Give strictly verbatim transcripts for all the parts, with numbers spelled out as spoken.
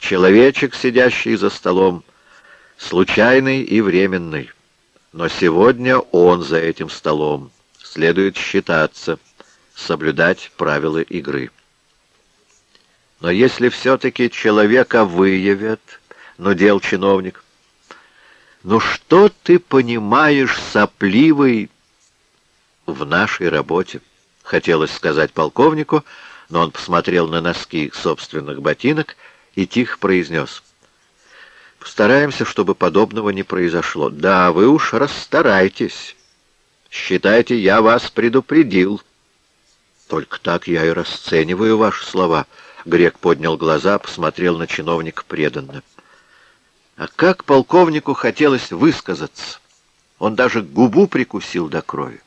Человечек, сидящий за столом, случайный и временный. Но сегодня он за этим столом. Следует считаться, соблюдать правила игры. Но если все-таки человека выявят, нудел чиновник, ну что ты понимаешь, сопливый, в нашей работе? Хотелось сказать полковнику, но он посмотрел на носки собственных ботинок и тихо произнес: постараемся, чтобы подобного не произошло. Да, вы уж расстарайтесь. Считайте, я вас предупредил. Только так я и расцениваю ваши слова. Грек поднял глаза, посмотрел на чиновника преданно. А как полковнику хотелось высказаться. Он даже губу прикусил до крови.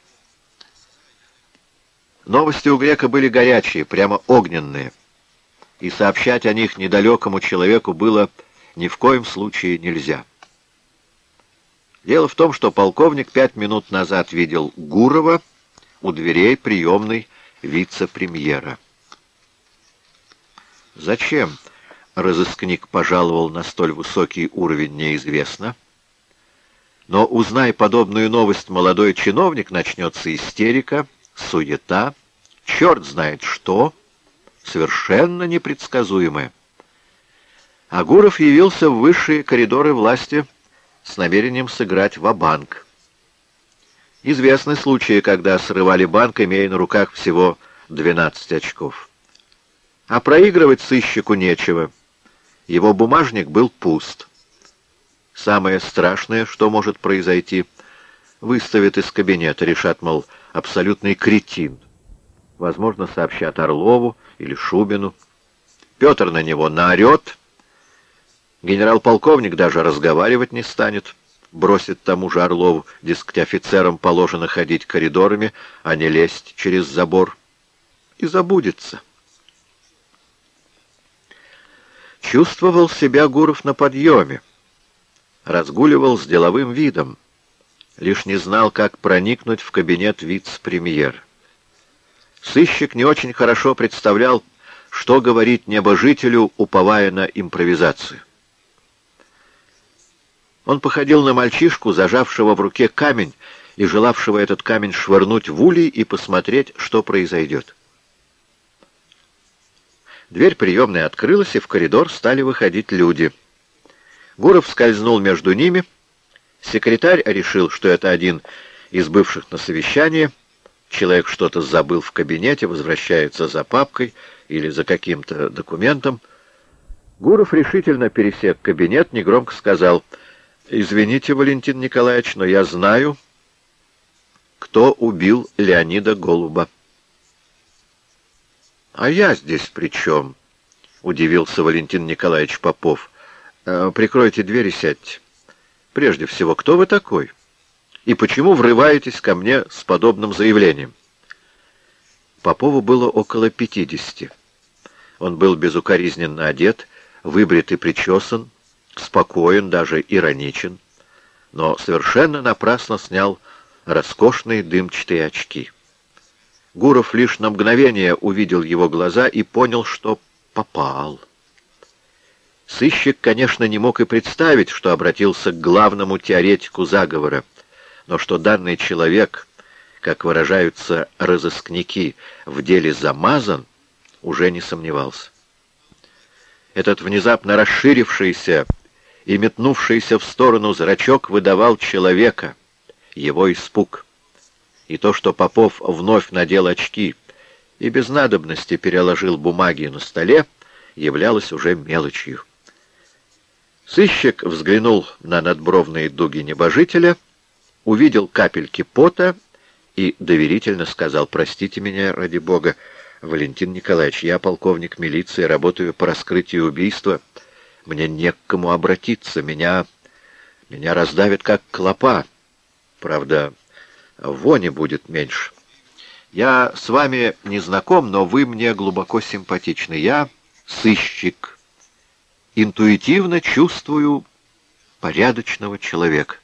Новости у Грека были горячие, прямо огненные. И сообщать о них недалекому человеку было ни в коем случае нельзя. Дело в том, что полковник пять минут назад видел Гурова у дверей приемной вице-премьера. Зачем разыскник пожаловал на столь высокий уровень, неизвестно. Но, узнай подобную новость молодой чиновник, начнется истерика, суета, черт знает что, совершенно непредсказуемое. А Гуров явился в высшие коридоры власти с намерением сыграть ва-банк. Известны случаи, когда срывали банк, имея на руках всего двенадцать очков. А проигрывать сыщику нечего. Его бумажник был пуст. Самое страшное, что может произойти, выставят из кабинета, решат, мол, абсолютный кретин. Возможно, сообщат Орлову или Шубину. Петр на него наорет. Генерал-полковник даже разговаривать не станет. Бросит тому же Орлову, дескать, офицерам положено ходить коридорами, а не лезть через забор. И забудется. Чувствовал себя Гуров на подъеме. Разгуливал с деловым видом. Лишь не знал, как проникнуть в кабинет вице-премьера. Сыщик не очень хорошо представлял, что говорить небожителю, уповая на импровизацию. Он походил на мальчишку, зажавшего в руке камень и желавшего этот камень швырнуть в улей и посмотреть, что произойдет. Дверь приемной открылась, и в коридор стали выходить люди. Гуров скользнул между ними. Секретарь решил, что это один из бывших на совещании. Человек что-то забыл в кабинете, возвращается за папкой или за каким-то документом. Гуров решительно пересек кабинет, негромко сказал: «Извините, Валентин Николаевич, но я знаю, кто убил Леонида Голуба». «А я здесь при чем?» — удивился Валентин Николаевич Попов. «Прикройте дверь и сядьте. Прежде всего, кто вы такой? И почему врываетесь ко мне с подобным заявлением?» Попову было около пятидесяти. Он был безукоризненно одет, выбрит и причесан, спокоен, даже ироничен, но совершенно напрасно снял роскошные дымчатые очки. Гуров лишь на мгновение увидел его глаза и понял, что попал. Сыщик, конечно, не мог и представить, что обратился к главному теоретику заговора, но что данный человек, как выражаются разыскники, в деле замазан, уже не сомневался. Этот внезапно расширившийся и метнувшийся в сторону зрачок выдавал человека, его испуг. И то, что Попов вновь надел очки и без надобности переложил бумаги на столе, являлось уже мелочью. Сыщик взглянул на надбровные дуги небожителя, увидел капельки пота и доверительно сказал: «Простите меня, ради бога, Валентин Николаевич, я полковник милиции, работаю по раскрытию убийства. Мне не к кому обратиться, меня... меня раздавят как клопа. Правда, вони будет меньше. Я с вами не знаком, но вы мне глубоко симпатичны. Я сыщик. Интуитивно чувствую порядочного человека».